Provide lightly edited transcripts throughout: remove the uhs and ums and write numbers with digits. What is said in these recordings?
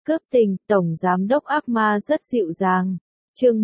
Cướp tình, Tổng Giám đốc ác ma rất dịu dàng. Chương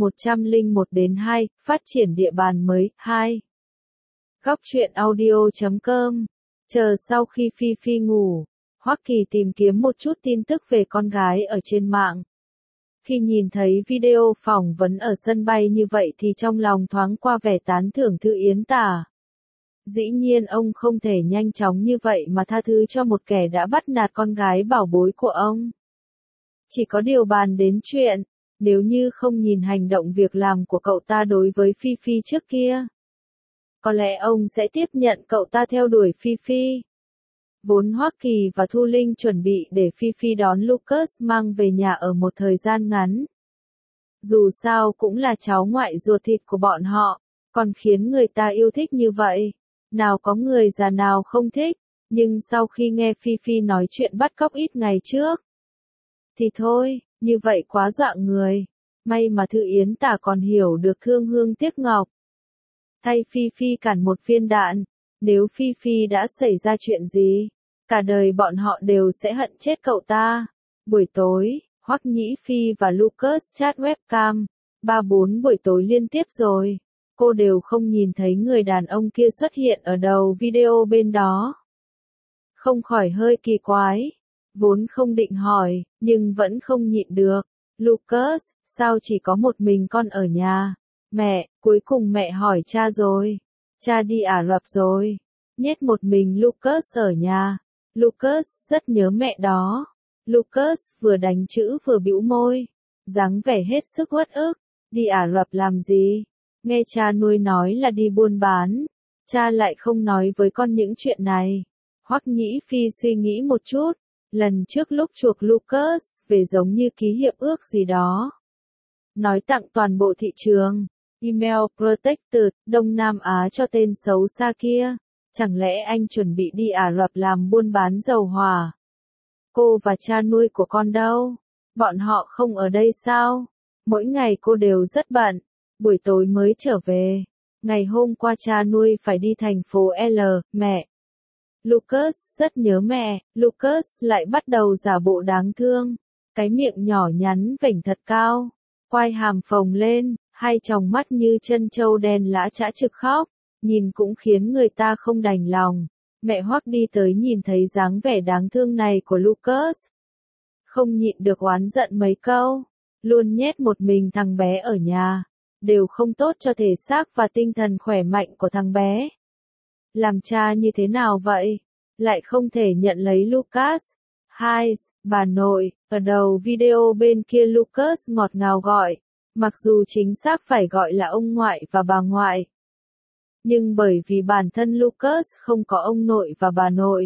101-2, phát triển địa bàn mới, 2. Góc truyện audio.com. Chờ sau khi Phi Phi ngủ, Hoắc Kỳ tìm kiếm một chút tin tức về con gái ở trên mạng. Khi nhìn thấy video phỏng vấn ở sân bay như vậy thì trong lòng thoáng qua vẻ tán thưởng Thư Yến Tả. Dĩ nhiên ông không thể nhanh chóng như vậy mà tha thứ cho một kẻ đã bắt nạt con gái bảo bối của ông. Chỉ có điều bàn đến chuyện, nếu như không nhìn hành động việc làm của cậu ta đối với Phi Phi trước kia, có lẽ ông sẽ tiếp nhận cậu ta theo đuổi Phi Phi. Vốn Hoắc Kỳ và Thu Linh chuẩn bị để Phi Phi đón Lucas mang về nhà ở một thời gian ngắn. Dù sao cũng là cháu ngoại ruột thịt của bọn họ, còn khiến người ta yêu thích như vậy. Nào có người già nào không thích, nhưng sau khi nghe Phi Phi nói chuyện bắt cóc ít ngày trước, thì thôi, như vậy quá dọa người. May mà Thư Yến Tả còn hiểu được thương hương tiếc ngọc. Thay Phi Phi cản một viên đạn, nếu Phi Phi đã xảy ra chuyện gì, cả đời bọn họ đều sẽ hận chết cậu ta. Buổi tối, Hoắc Nhĩ Phi và Lucas chat webcam, 3-4 buổi tối liên tiếp rồi. Cô đều không nhìn thấy người đàn ông kia xuất hiện ở đầu video bên đó. Không khỏi hơi kỳ quái. Vốn không định hỏi, nhưng vẫn không nhịn được. Lucas, sao chỉ có một mình con ở nhà? Mẹ, cuối cùng mẹ hỏi cha rồi. Cha đi Ả Rập rồi. Nhét một mình Lucas ở nhà. Lucas rất nhớ mẹ đó. Lucas vừa đánh chữ vừa bĩu môi. Dáng vẻ hết sức uất ức. Đi Ả Rập làm gì? Nghe cha nuôi nói là đi buôn bán. Cha lại không nói với con những chuyện này. Hoắc Nhĩ Phi suy nghĩ một chút. Lần trước lúc chuộc Lucas về giống như ký hiệp ước gì đó. Nói tặng toàn bộ thị trường. Email Protected, Đông Nam Á cho tên xấu xa kia. Chẳng lẽ anh chuẩn bị đi Ả Rập làm buôn bán dầu hỏa? Cô và cha nuôi của con đâu? Bọn họ không ở đây sao? Mỗi ngày cô đều rất bận. Buổi tối mới trở về. Ngày hôm qua cha nuôi phải đi thành phố L, mẹ. Lucas rất nhớ mẹ. Lucas lại bắt đầu giả bộ đáng thương. Cái miệng nhỏ nhắn vểnh thật cao. Quai hàm phồng lên. Hai tròng mắt như chân trâu đen lã chã trực khóc. Nhìn cũng khiến người ta không đành lòng. Mẹ Hoắc đi tới nhìn thấy dáng vẻ đáng thương này của Lucas. Không nhịn được oán giận mấy câu. Luôn nhét một mình thằng bé ở nhà. Đều không tốt cho thể xác và tinh thần khỏe mạnh của thằng bé. Làm cha như thế nào vậy? Lại không thể nhận lấy Lucas. Hai, bà nội, ở đầu video bên kia Lucas ngọt ngào gọi. Mặc dù chính xác phải gọi là ông ngoại và bà ngoại. Nhưng bởi vì bản thân Lucas không có ông nội và bà nội,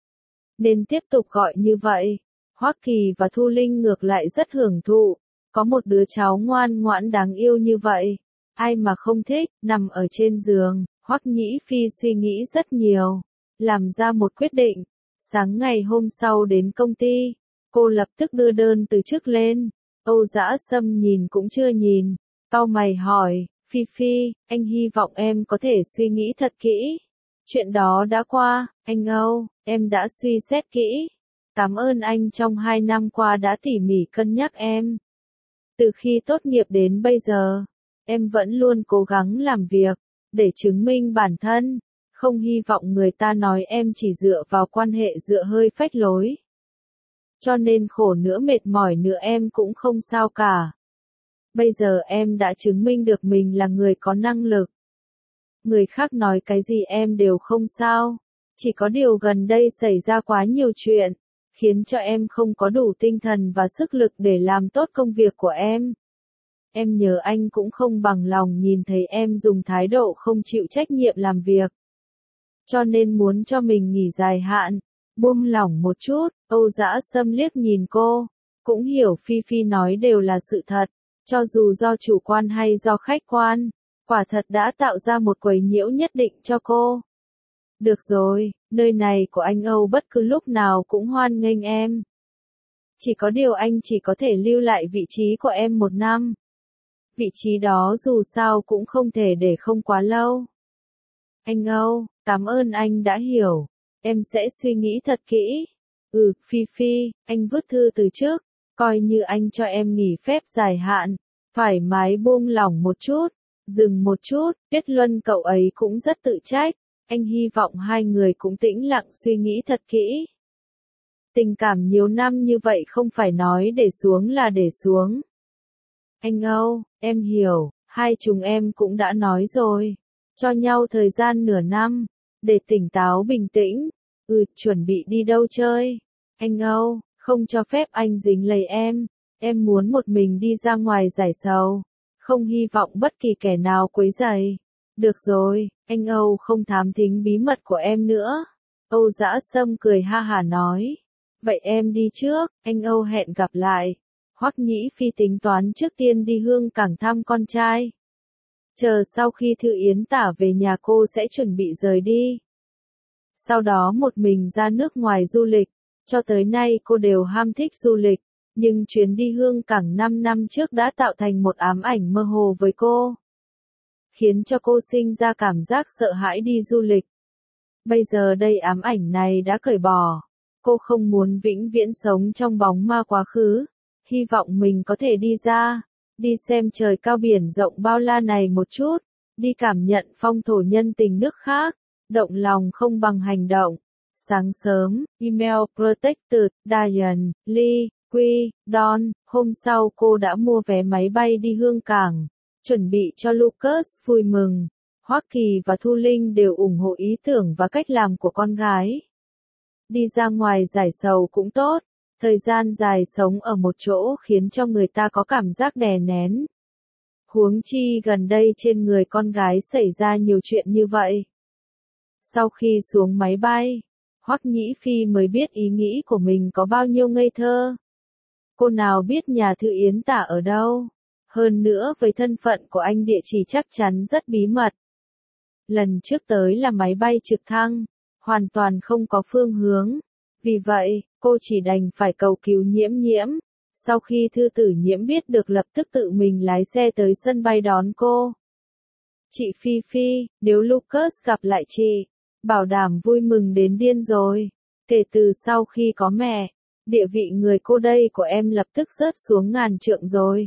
nên tiếp tục gọi như vậy. Hoắc Kỳ và Thu Linh ngược lại rất hưởng thụ. Có một đứa cháu ngoan ngoãn đáng yêu như vậy. Ai mà không thích, nằm ở trên giường. Hoắc Nhĩ Phi suy nghĩ rất nhiều. Làm ra một quyết định. Sáng ngày hôm sau đến công ty. Cô lập tức đưa đơn từ chức lên. Âu Dã Sâm nhìn cũng chưa nhìn. Cau mày hỏi, Phi Phi, anh hy vọng em có thể suy nghĩ thật kỹ. Chuyện đó đã qua, anh Âu, em đã suy xét kỹ. Cảm ơn anh trong 2 năm qua đã tỉ mỉ cân nhắc em. Từ khi tốt nghiệp đến bây giờ, em vẫn luôn cố gắng làm việc, để chứng minh bản thân. Không hy vọng người ta nói em chỉ dựa vào quan hệ dựa hơi phách lối. Cho nên khổ nữa mệt mỏi nữa em cũng không sao cả. Bây giờ em đã chứng minh được mình là người có năng lực. Người khác nói cái gì em đều không sao. Chỉ có điều gần đây xảy ra quá nhiều chuyện, khiến cho em không có đủ tinh thần và sức lực để làm tốt công việc của em. Em nhớ anh cũng không bằng lòng nhìn thấy em dùng thái độ không chịu trách nhiệm làm việc. Cho nên muốn cho mình nghỉ dài hạn, buông lỏng một chút. Âu Dã Sâm liếc nhìn cô, cũng hiểu Phi Phi nói đều là sự thật, cho dù do chủ quan hay do khách quan, quả thật đã tạo ra một quấy nhiễu nhất định cho cô. Được rồi, nơi này của anh Âu bất cứ lúc nào cũng hoan nghênh em. Chỉ có điều anh chỉ có thể lưu lại vị trí của em 1 năm. Vị trí đó dù sao cũng không thể để không quá lâu. Anh Âu, cảm ơn anh đã hiểu. Em sẽ suy nghĩ thật kỹ. Phi Phi, anh vứt thư từ trước. Coi như anh cho em nghỉ phép dài hạn, thoải mái buông lỏng một chút, dừng một chút, Tuyết Luân cậu ấy cũng rất tự trách, anh hy vọng hai người cũng tĩnh lặng suy nghĩ thật kỹ. Tình cảm nhiều năm như vậy không phải nói để xuống là để xuống. Anh Âu, em hiểu, hai chúng em cũng đã nói rồi, cho nhau thời gian nửa năm, để tỉnh táo bình tĩnh, chuẩn bị đi đâu chơi. Anh Âu, không cho phép anh dính lấy em muốn một mình đi ra ngoài giải sầu, không hy vọng bất kỳ kẻ nào quấy rầy. Được rồi, anh Âu không thám thính bí mật của em nữa. Âu Dã Sâm cười ha hả nói. Vậy em đi trước, anh Âu hẹn gặp lại. Hoắc Nhĩ Phi tính toán trước tiên đi Hương Cảng thăm con trai. Chờ sau khi Thư Yến Tả về nhà cô sẽ chuẩn bị rời đi. Sau đó một mình ra nước ngoài du lịch. Cho tới nay cô đều ham thích du lịch, nhưng chuyến đi Hương Cảng 5 năm trước đã tạo thành một ám ảnh mơ hồ với cô, khiến cho cô sinh ra cảm giác sợ hãi đi du lịch. Bây giờ đây ám ảnh này đã cởi bỏ, cô không muốn vĩnh viễn sống trong bóng ma quá khứ, hy vọng mình có thể đi ra, đi xem trời cao biển rộng bao la này một chút, đi cảm nhận phong thổ nhân tình nước khác, động lòng không bằng hành động. Sáng sớm, email Protected, Diane, Lee, Quy, Don, hôm sau cô đã mua vé máy bay đi Hương Cảng, chuẩn bị cho Lucas vui mừng. Hoắc Kỳ và Thu Linh đều ủng hộ ý tưởng và cách làm của con gái. Đi ra ngoài giải sầu cũng tốt, thời gian dài sống ở một chỗ khiến cho người ta có cảm giác đè nén. Huống chi gần đây trên người con gái xảy ra nhiều chuyện như vậy. Sau khi xuống máy bay, Hoắc Nhĩ Phi mới biết ý nghĩ của mình có bao nhiêu ngây thơ. Cô nào biết nhà Thư Yến Tả ở đâu, hơn nữa với thân phận của anh địa chỉ chắc chắn rất bí mật. Lần trước tới là máy bay trực thăng, hoàn toàn không có phương hướng, vì vậy, cô chỉ đành phải cầu cứu Nhiễm Nhiễm. Sau khi Thư Tử Nhiễm biết được lập tức tự mình lái xe tới sân bay đón cô. Chị Phi Phi, nếu Lucas gặp lại chị, bảo đảm vui mừng đến điên rồi. Kể từ sau khi có mẹ, địa vị người cô đây của em lập tức rớt xuống ngàn trượng rồi.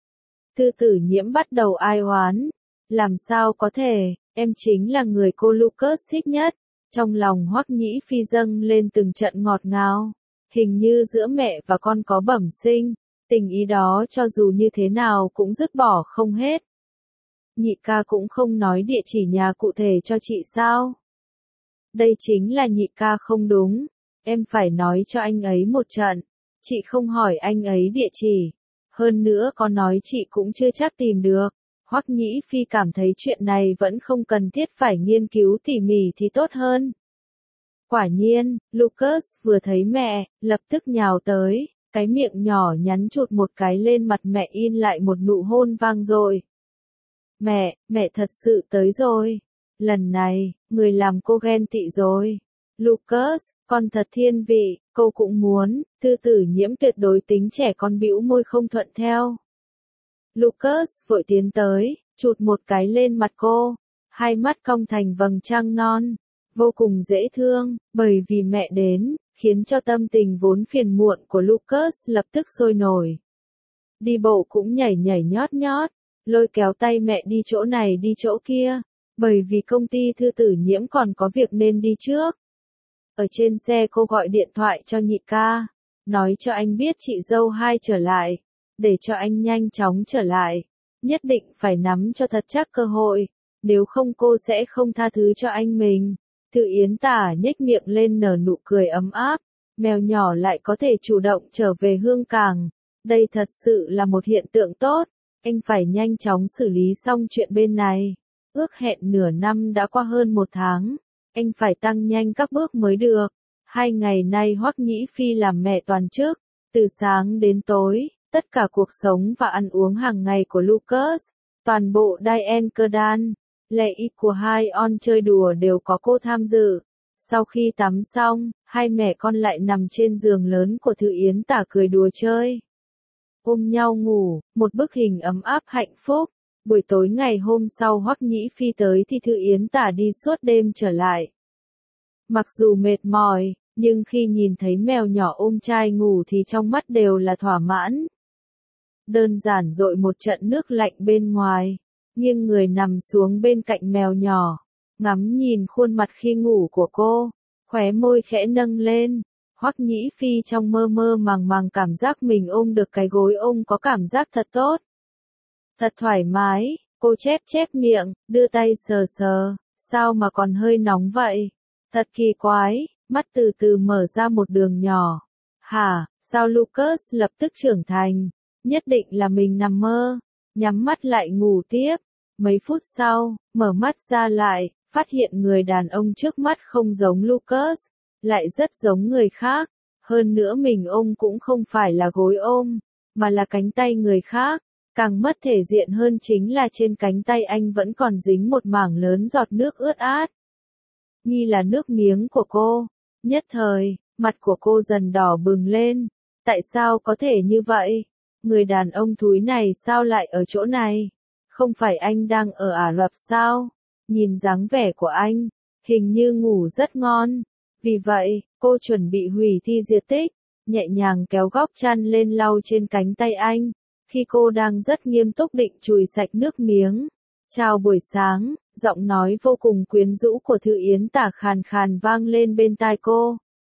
Thư Tử Nhiễm bắt đầu ai oán. Làm sao có thể, em chính là người cô Lucas thích nhất. Trong lòng Hoắc Nhĩ Phi dâng lên từng trận ngọt ngào. Hình như giữa mẹ và con có bẩm sinh, tình ý đó cho dù như thế nào cũng dứt bỏ không hết. Nhị ca cũng không nói địa chỉ nhà cụ thể cho chị sao? Đây chính là nhị ca không đúng, em phải nói cho anh ấy một trận. Chị không hỏi anh ấy địa chỉ, hơn nữa có nói chị cũng chưa chắc tìm được. Hoắc Nhĩ Phi cảm thấy chuyện này vẫn không cần thiết phải nghiên cứu tỉ mỉ thì tốt hơn. Quả nhiên, Lucas vừa thấy mẹ, lập tức nhào tới, cái miệng nhỏ nhắn chụt một cái lên mặt mẹ in lại một nụ hôn vang dội. Mẹ thật sự tới rồi. Lần này, người làm cô ghen tị rồi. Lucas, con thật thiên vị, cô cũng muốn. Thư Tử Nhiễm tuyệt đối tính trẻ con bĩu môi không thuận theo. Lucas vội tiến tới, chụt một cái lên mặt cô, hai mắt cong thành vầng trăng non, vô cùng dễ thương, bởi vì mẹ đến, khiến cho tâm tình vốn phiền muộn của Lucas lập tức sôi nổi. Đi bộ cũng nhảy nhảy nhót nhót, lôi kéo tay mẹ đi chỗ này đi chỗ kia, bởi vì công ty Thư Tử Nhiễm còn có việc nên đi trước. Ở trên xe cô gọi điện thoại cho nhị ca, nói cho anh biết chị dâu hai trở lại, để cho anh nhanh chóng trở lại, nhất định phải nắm cho thật chắc cơ hội, nếu không cô sẽ không tha thứ cho anh mình. Thư Yến Tả nhếch miệng lên nở nụ cười ấm áp, mèo nhỏ lại có thể chủ động trở về Hương Cảng, đây thật sự là một hiện tượng tốt, anh phải nhanh chóng xử lý xong chuyện bên này. Ước hẹn nửa năm đã qua hơn một tháng, anh phải tăng nhanh các bước mới được. 2 ngày nay Hoắc Nhĩ Phi làm mẹ toàn chức, từ sáng đến tối, tất cả cuộc sống và ăn uống hàng ngày của Lucas, toàn bộ Diane Cardan, lệ y của hai on chơi đùa đều có cô tham dự. Sau khi tắm xong, hai mẹ con lại nằm trên giường lớn của Thư Yến Tả cười đùa chơi. Ôm nhau ngủ, một bức hình ấm áp hạnh phúc. Buổi tối ngày hôm sau Hoắc Nhĩ Phi tới thì Thư Yến Tả đi suốt đêm trở lại. Mặc dù mệt mỏi, nhưng khi nhìn thấy mèo nhỏ ôm trai ngủ thì trong mắt đều là thỏa mãn. Đơn giản dội một trận nước lạnh bên ngoài, nghiêng người nằm xuống bên cạnh mèo nhỏ, ngắm nhìn khuôn mặt khi ngủ của cô, khóe môi khẽ nâng lên. Hoắc Nhĩ Phi trong mơ mơ màng màng cảm giác mình ôm được cái gối ôm có cảm giác thật tốt. Thật thoải mái, cô chép chép miệng, đưa tay sờ sờ, sao mà còn hơi nóng vậy? Thật kỳ quái, mắt từ từ mở ra một đường nhỏ. Hả, sao Lucas lập tức trưởng thành? Nhất định là mình nằm mơ, nhắm mắt lại ngủ tiếp. Mấy phút sau, mở mắt ra lại, phát hiện người đàn ông trước mắt không giống Lucas, lại rất giống người khác. Hơn nữa mình ôm cũng không phải là gối ôm, mà là cánh tay người khác. Càng mất thể diện hơn chính là trên cánh tay anh vẫn còn dính một mảng lớn giọt nước ướt át. Nghi là nước miếng của cô. Nhất thời, mặt của cô dần đỏ bừng lên. Tại sao có thể như vậy? Người đàn ông thúi này sao lại ở chỗ này? Không phải anh đang ở Ả Rập sao? Nhìn dáng vẻ của anh, hình như ngủ rất ngon. Vì vậy, cô chuẩn bị hủy thi diệt tích, nhẹ nhàng kéo góc chăn lên lau trên cánh tay anh. Khi cô đang rất nghiêm túc định chùi sạch nước miếng. Chào buổi sáng, giọng nói vô cùng quyến rũ của Thư Yến Tả khàn khàn vang lên bên tai cô.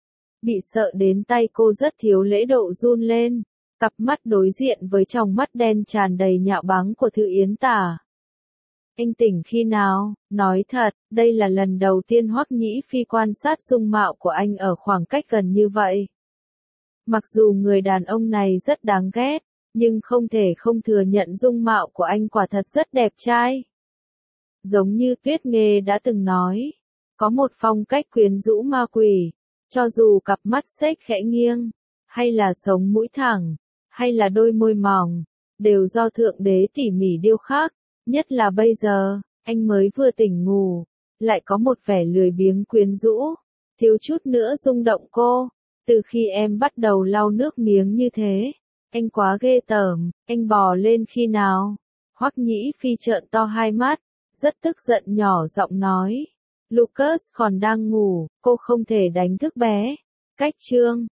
Bị sợ đến tay cô rất thiếu lễ độ run lên, cặp mắt đối diện với tròng mắt đen tràn đầy nhạo báng của Thư Yến Tả. Anh tỉnh khi nào? Nói thật, đây là lần đầu tiên Hoắc Nhĩ Phi quan sát dung mạo của anh ở khoảng cách gần như vậy. Mặc dù người đàn ông này rất đáng ghét, nhưng không thể không thừa nhận dung mạo của anh quả thật rất đẹp trai. Giống như Tuyết Nghê đã từng nói, có một phong cách quyến rũ ma quỷ, cho dù cặp mắt xếch khẽ nghiêng, hay là sống mũi thẳng, hay là đôi môi mỏng, đều do Thượng Đế tỉ mỉ điêu khắc, nhất là bây giờ, anh mới vừa tỉnh ngủ, lại có một vẻ lười biếng quyến rũ, thiếu chút nữa rung động cô. Từ khi em bắt đầu lau nước miếng như thế, anh quá ghê tởm, anh bò lên khi nào? Hoắc Nhĩ Phi trợn to hai mắt, rất tức giận nhỏ giọng nói. Lucas còn đang ngủ, cô không thể đánh thức bé. Cách chương